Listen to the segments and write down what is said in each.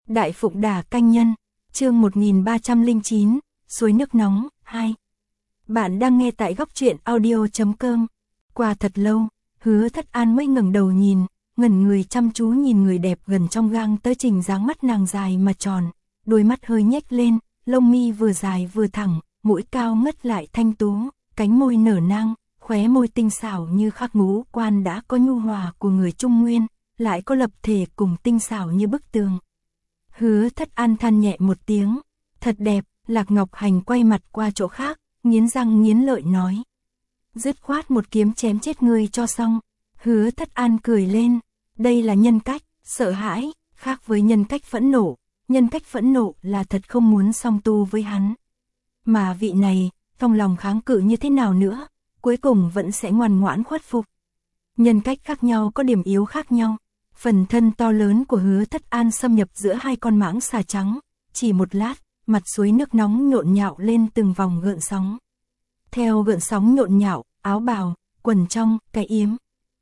Đại Phụng Đà Canh Nhân, chương 1309, Suối nước nóng, 2. Bạn đang nghe tại góc truyện audio.com. Qua thật lâu, Hứa Thất An mới ngẩng đầu nhìn, ngẩn người chăm chú nhìn người đẹp gần trong gang tới trình dáng mắt nàng dài mà tròn, đôi mắt hơi nhếch lên, lông mi vừa dài vừa thẳng, mũi cao ngất lại thanh tú, cánh môi nở nang, khóe môi tinh xảo như khắc ngũ quan đã có nhu hòa của người Trung Nguyên, lại có lập thể cùng tinh xảo như bức tường. Hứa Thất An than nhẹ một tiếng, thật đẹp. Lạc Ngọc Hành quay mặt qua chỗ khác, nghiến răng nghiến lợi nói. Dứt khoát một kiếm chém chết ngươi cho xong. Hứa Thất An cười lên, đây là nhân cách, sợ hãi, khác với nhân cách phẫn nộ. Nhân cách phẫn nộ là thật không muốn song tu với hắn. Mà vị này, trong lòng kháng cự như thế nào nữa, cuối cùng vẫn sẽ ngoan ngoãn khuất phục. Nhân cách khác nhau có điểm yếu khác nhau. Phần thân to lớn của Hứa Thất An xâm nhập giữa hai con mãng xà trắng, chỉ một lát, mặt suối nước nóng nhộn nhạo lên từng vòng gợn sóng. Theo gợn sóng nhộn nhạo, áo bào, quần trong, cái yếm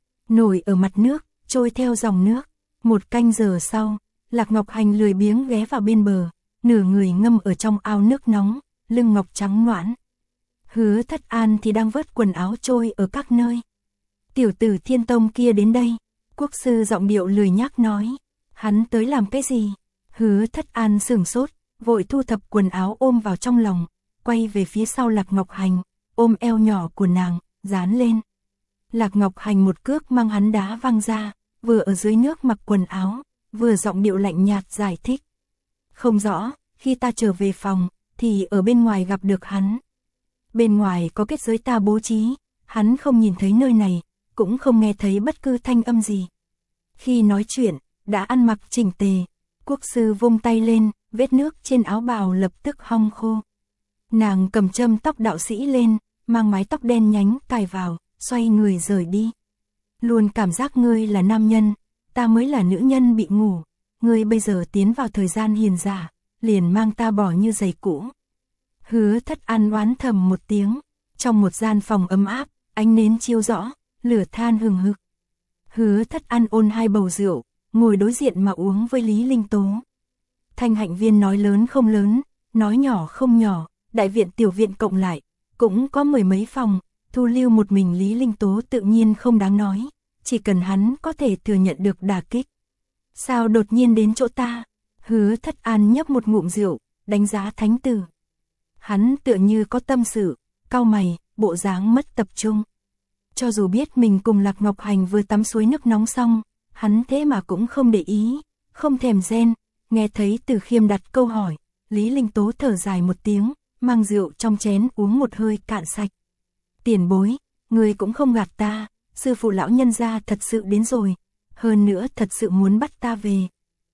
nổi ở mặt nước, trôi theo dòng nước. Một canh giờ sau, Lạc Ngọc Hành lười biếng ghé vào bên bờ, nửa người ngâm ở trong ao nước nóng, lưng ngọc trắng nõn. Hứa Thất An thì đang vớt quần áo trôi ở các nơi. Tiểu tử Thiên Tông kia đến đây. Quốc sư giọng điệu lười nhác nói, hắn tới làm cái gì? Hứa Thất An sửng sốt, vội thu thập quần áo ôm vào trong lòng, quay về phía sau Lạc Ngọc Hành, ôm eo nhỏ của nàng, dán lên. Lạc Ngọc Hành một cước mang hắn đá văng ra, vừa ở dưới nước mặc quần áo, vừa giọng điệu lạnh nhạt giải thích. Không rõ, khi ta trở về phòng, thì ở bên ngoài gặp được hắn. Bên ngoài có kết giới ta bố trí, hắn không nhìn thấy nơi này, cũng không nghe thấy bất cứ thanh âm gì. Khi nói chuyện, đã ăn mặc chỉnh tề. Quốc sư vung tay lên, vết nước trên áo bào lập tức hong khô. Nàng cầm châm tóc đạo sĩ lên, mang mái tóc đen nhánh cài vào, xoay người rời đi. Luôn cảm giác ngươi là nam nhân, ta mới là nữ nhân bị ngủ. Ngươi bây giờ tiến vào thời gian hiền giả, liền mang ta bỏ như giày cũ. Hứa Thất An oán thầm một tiếng. Trong một gian phòng ấm áp, ánh nến chiếu rõ, lửa than hừng hực. Hứa Thất An ôn hai bầu rượu, ngồi đối diện mà uống với Lý Linh Tố. Thanh Hạnh Viên nói lớn không lớn, nói nhỏ không nhỏ, đại viện tiểu viện cộng lại, cũng có mười mấy phòng, thu lưu một mình Lý Linh Tố tự nhiên không đáng nói, chỉ cần hắn có thể thừa nhận được đả kích. Sao đột nhiên đến chỗ ta? Hứa Thất An nhấp một ngụm rượu, đánh giá thánh tử. Hắn tựa như có tâm sự, cau mày, bộ dáng mất tập trung. Cho dù biết mình cùng Lạc Ngọc Hành vừa tắm suối nước nóng xong, hắn thế mà cũng không để ý, không thèm ghen. Nghe thấy Từ Khiêm đặt câu hỏi, Lý Linh Tố thở dài một tiếng, mang rượu trong chén uống một hơi cạn sạch. Tiền bối, người cũng không gạt ta, sư phụ lão nhân gia thật sự đến rồi, hơn nữa thật sự muốn bắt ta về.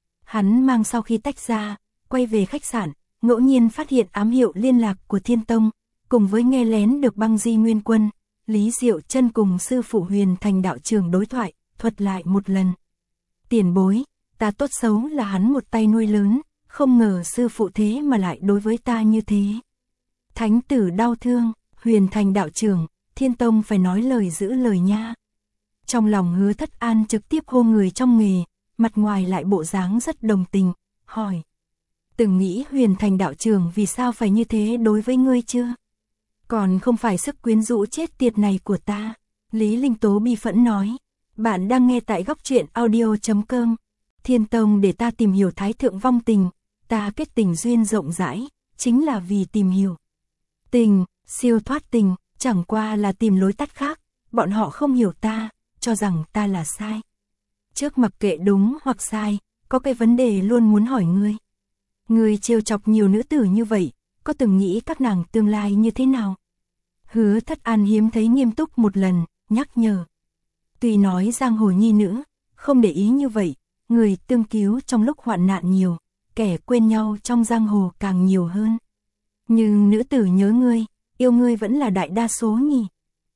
Hắn mang sau khi tách ra, quay về khách sạn, ngẫu nhiên phát hiện ám hiệu liên lạc của Thiên Tông, cùng với nghe lén được Băng Di Nguyên Quân, Lý Diệu Chân cùng sư phụ Huyền Thành đạo trưởng đối thoại, thuật lại một lần. Tiền bối, ta tốt xấu là hắn một tay nuôi lớn, không ngờ sư phụ thế mà lại đối với ta như thế. Thánh tử đau thương, Huyền Thành đạo trưởng, Thiên Tông phải nói lời giữ lời nha. Trong lòng Hứa Thất An trực tiếp hô người trong nghề, mặt ngoài lại bộ dáng rất đồng tình, hỏi. Từng nghĩ Huyền Thành đạo trưởng vì sao phải như thế đối với ngươi chưa? Còn không phải sức quyến rũ chết tiệt này của ta. Lý Linh Tố bi phẫn nói. Bạn đang nghe tại góc truyện audio.com. Thiên Tông để ta tìm hiểu Thái Thượng vong tình. Ta kết tình duyên rộng rãi, chính là vì tìm hiểu tình, siêu thoát tình, chẳng qua là tìm lối tắt khác. Bọn họ không hiểu ta, cho rằng ta là sai. Trước mặc kệ đúng hoặc sai, có cái vấn đề luôn muốn hỏi ngươi. Ngươi trêu chọc nhiều nữ tử như vậy, có từng nghĩ các nàng tương lai như thế nào? Hứa Thất An hiếm thấy nghiêm túc một lần, nhắc nhở. Tuy nói giang hồ nhi nữ, không để ý như vậy, người tương cứu trong lúc hoạn nạn nhiều, kẻ quên nhau trong giang hồ càng nhiều hơn. Nhưng nữ tử nhớ ngươi, yêu ngươi vẫn là đại đa số nhỉ.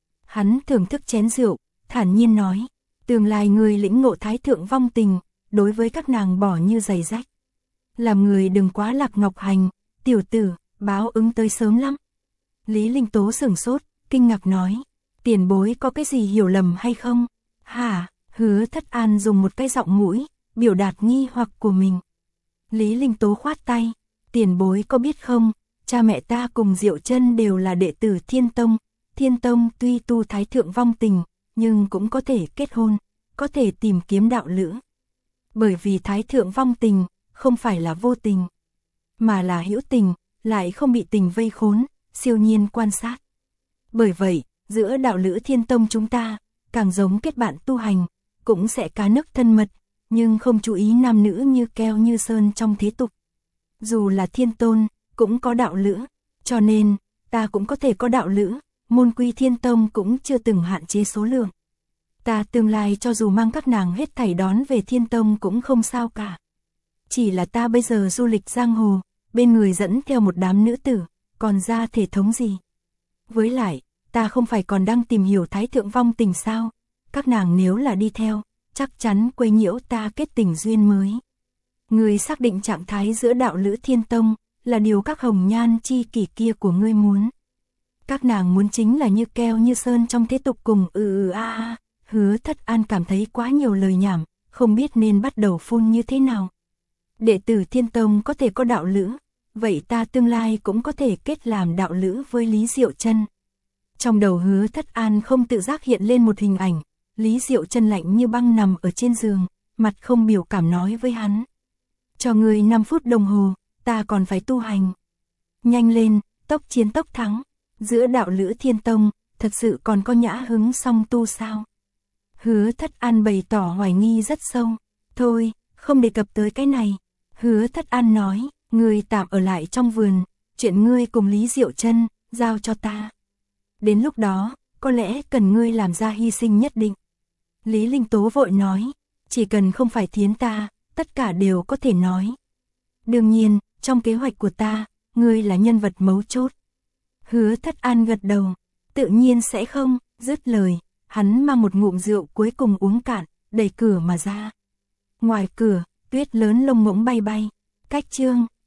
Hắn thưởng thức chén rượu, thản nhiên nói, tương lai ngươi lĩnh ngộ Thái Thượng vong tình, đối với các nàng bỏ như giày rách. Làm người đừng quá Lạc Ngọc Hành, tiểu tử, báo ứng tới sớm lắm. Lý Linh Tố sửng sốt, kinh ngạc nói, tiền bối có cái gì hiểu lầm hay không? Hả? Hứa Thất An dùng một cái giọng mũi, biểu đạt nghi hoặc của mình. Lý Linh Tố khoát tay, tiền bối có biết không, cha mẹ ta cùng Diệu Chân đều là đệ tử Thiên Tông. Thiên Tông tuy tu thái thượng vong tình, nhưng cũng có thể kết hôn, có thể tìm kiếm đạo lữ. Bởi vì thái thượng vong tình, không phải là vô tình, mà là hữu tình, lại không bị tình vây khốn, siêu nhiên quan sát. Bởi vậy, giữa đạo lữ Thiên Tông chúng ta, càng giống kết bạn tu hành, cũng sẽ cá nước thân mật, nhưng không chú ý nam nữ như keo như sơn trong thế tục. Dù là Thiên Tôn, cũng có đạo lữ, cho nên, ta cũng có thể có đạo lữ, môn quy Thiên Tông cũng chưa từng hạn chế số lượng. Ta tương lai cho dù mang các nàng hết thảy đón về Thiên Tông cũng không sao cả. Chỉ là ta bây giờ du lịch giang hồ, bên người dẫn theo một đám nữ tử, còn ra thể thống gì. Với lại, ta không phải còn đang tìm hiểu thái thượng vong tình sao, các nàng nếu là đi theo, chắc chắn quấy nhiễu ta kết tình duyên mới. Ngươi xác định trạng thái giữa đạo lữ Thiên Tông, là điều các hồng nhan chi kỷ kia của ngươi muốn. Các nàng muốn chính là như keo như sơn trong thế tục cùng Hứa Thất An cảm thấy quá nhiều lời nhảm, không biết nên bắt đầu phun như thế nào. Đệ tử Thiên Tông có thể có đạo lữ, vậy ta tương lai cũng có thể kết làm đạo lữ với Lý Diệu Chân. Trong đầu Hứa Thất An không tự giác hiện lên một hình ảnh, Lý Diệu Chân lạnh như băng nằm ở trên giường, mặt không biểu cảm nói với hắn. Cho ngươi 5 phút đồng hồ, ta còn phải tu hành. Nhanh lên, tốc chiến tốc thắng. Giữa đạo lữ Thiên Tông, thật sự còn có nhã hứng song tu sao? Hứa Thất An bày tỏ hoài nghi rất sâu. Thôi, không đề cập tới cái này. Hứa Thất An nói, ngươi tạm ở lại trong vườn, chuyện ngươi cùng Lý Diệu Chân giao cho ta. Đến lúc đó, có lẽ cần ngươi làm ra hy sinh nhất định. Lý Linh Tố vội nói, chỉ cần không phải thiến ta, tất cả đều có thể nói. Đương nhiên, trong kế hoạch của ta, ngươi là nhân vật mấu chốt. Hứa Thất An gật đầu, tự nhiên sẽ không, dứt lời, hắn mang một ngụm rượu cuối cùng uống cạn, đẩy cửa mà ra. Ngoài cửa, tuyết lớn lông ngỗng bay bay, cách chương.